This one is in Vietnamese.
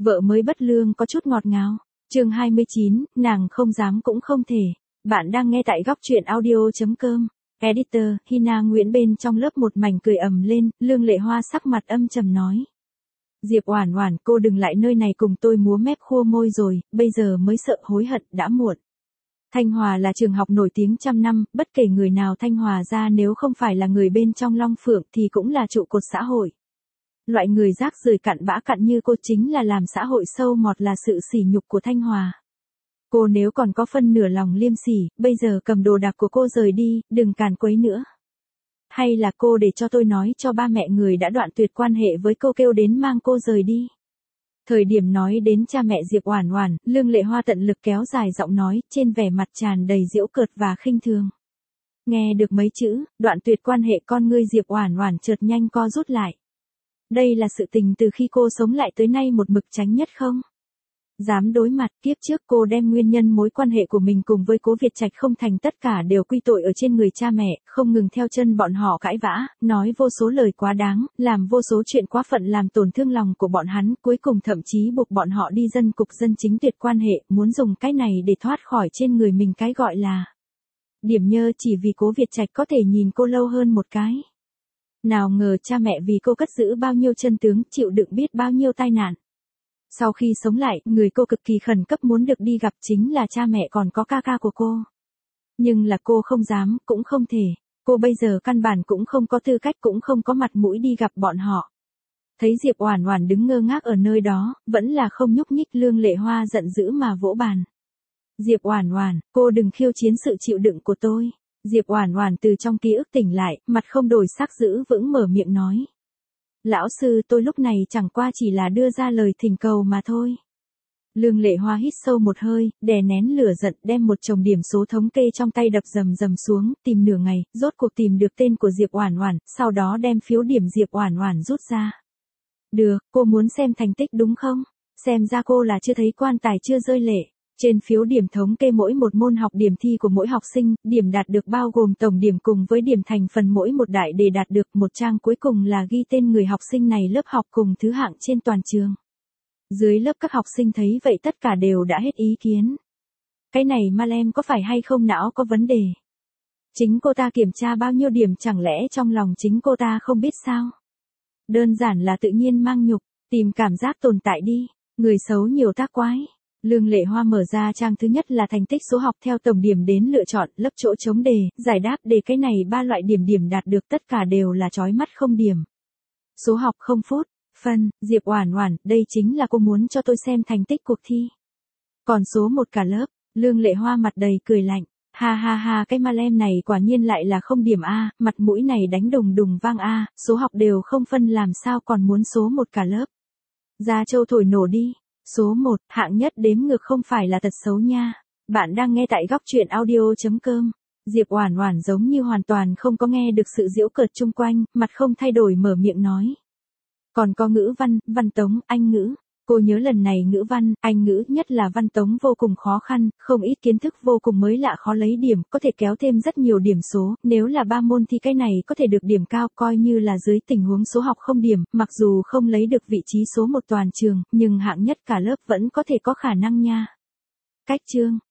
Vợ mới bất lương có chút ngọt ngào. Chương 29, nàng không dám cũng không thể. Bạn đang nghe tại góc truyện audio.com. Editor, Hina Nguyễn bên trong lớp một mảnh cười ầm lên, Lương Lệ Hoa sắc mặt âm trầm nói. Diệp Oản Oản, cô đừng lại nơi này cùng tôi múa mép khua môi rồi, bây giờ mới sợ hối hận đã muộn. Thanh Hòa là trường học nổi tiếng trăm năm, bất kể người nào Thanh Hòa ra nếu không phải là người bên trong Long Phượng thì cũng là trụ cột xã hội. Loại người rác rưởi cặn bã cặn như cô chính là làm xã hội sâu mọt là sự sỉ nhục của Thanh Hòa. Cô nếu còn có phân nửa lòng liêm sỉ, bây giờ cầm đồ đạc của cô rời đi, đừng càn quấy nữa. Hay là cô để cho tôi nói cho ba mẹ người đã đoạn tuyệt quan hệ với cô kêu đến mang cô rời đi. Thời điểm nói đến cha mẹ Diệp Oản Oản, Lương Lệ Hoa tận lực kéo dài giọng nói, trên vẻ mặt tràn đầy giễu cợt và khinh thường. Nghe được mấy chữ, đoạn tuyệt quan hệ con ngươi Diệp Oản Oản chợt nhanh co rút lại. Đây là sự tình từ khi cô sống lại tới nay một mực tránh nhất không? Dám đối mặt, kiếp trước cô đem nguyên nhân mối quan hệ của mình cùng với Cố Việt Trạch không thành tất cả đều quy tội ở trên người cha mẹ, không ngừng theo chân bọn họ cãi vã, nói vô số lời quá đáng, làm vô số chuyện quá phận làm tổn thương lòng của bọn hắn, cuối cùng thậm chí buộc bọn họ đi dân cục dân chính tuyệt quan hệ, muốn dùng cái này để thoát khỏi trên người mình cái gọi là điểm nhơ chỉ vì Cố Việt Trạch có thể nhìn cô lâu hơn một cái. Nào ngờ cha mẹ vì cô cất giữ bao nhiêu chân tướng, chịu đựng biết bao nhiêu tai nạn. Sau khi sống lại, người cô cực kỳ khẩn cấp muốn được đi gặp chính là cha mẹ còn có ca ca của cô. Nhưng là cô không dám, cũng không thể. Cô bây giờ căn bản cũng không có tư cách cũng không có mặt mũi đi gặp bọn họ. Thấy Diệp Oản Oản đứng ngơ ngác ở nơi đó, vẫn là không nhúc nhích, Lương Lệ Hoa giận dữ mà vỗ bàn. Diệp Oản Oản, cô đừng khiêu chiến sự chịu đựng của tôi. Diệp Oản Oản từ trong ký ức tỉnh lại, mặt không đổi sắc giữ vững mở miệng nói. Lão sư, tôi lúc này chẳng qua chỉ là đưa ra lời thỉnh cầu mà thôi. Lương Lệ Hoa hít sâu một hơi, đè nén lửa giận, đem một chồng điểm số thống kê trong tay đập rầm rầm xuống, tìm nửa ngày, rốt cuộc tìm được tên của Diệp Oản Oản, sau đó đem phiếu điểm Diệp Oản Oản rút ra. Được, cô muốn xem thành tích đúng không? Xem ra cô là chưa thấy quan tài chưa rơi lệ. Trên phiếu điểm thống kê mỗi một môn học điểm thi của mỗi học sinh, điểm đạt được bao gồm tổng điểm cùng với điểm thành phần mỗi một đại đề đạt được, một trang cuối cùng là ghi tên người học sinh này lớp học cùng thứ hạng trên toàn trường. Dưới lớp các học sinh thấy vậy tất cả đều đã hết ý kiến. Cái này Malem có phải hay không não có vấn đề? Chính cô ta kiểm tra bao nhiêu điểm chẳng lẽ trong lòng chính cô ta không biết sao? Đơn giản là tự nhiên mang nhục, tìm cảm giác tồn tại đi, người xấu nhiều tác quái. Lương Lệ Hoa mở ra trang thứ nhất là thành tích số học theo tổng điểm đến lựa chọn, lấp chỗ trống đề, giải đáp đề, cái này ba loại điểm đạt được tất cả đều là chói mắt không điểm. Số học 0 phút, phân, Diệp Oản Oản, đây chính là cô muốn cho tôi xem thành tích cuộc thi. Còn số 1 cả lớp, Lương Lệ Hoa mặt đầy cười lạnh, ha ha ha, cái Malem này quả nhiên lại là không điểm a, mặt mũi này đánh đùng đùng vang a, số học đều không phân làm sao còn muốn số 1 cả lớp. Ra châu thổi nổ đi. Số 1, hạng nhất đếm ngược không phải là tật xấu nha. Bạn đang nghe tại góc truyện audio.com. Diệp Oản Oản giống như hoàn toàn không có nghe được sự giễu cợt chung quanh, mặt không thay đổi mở miệng nói. Còn có ngữ văn, văn tống, Anh ngữ. Cô nhớ lần này ngữ văn, Anh ngữ nhất là văn tống vô cùng khó khăn, không ít kiến thức vô cùng mới lạ khó lấy điểm, có thể kéo thêm rất nhiều điểm số, nếu là 3 môn thì cái này có thể được điểm cao, coi như là dưới tình huống số học không điểm, mặc dù không lấy được vị trí số 1 toàn trường, nhưng hạng nhất cả lớp vẫn có thể có khả năng nha. Cách chương,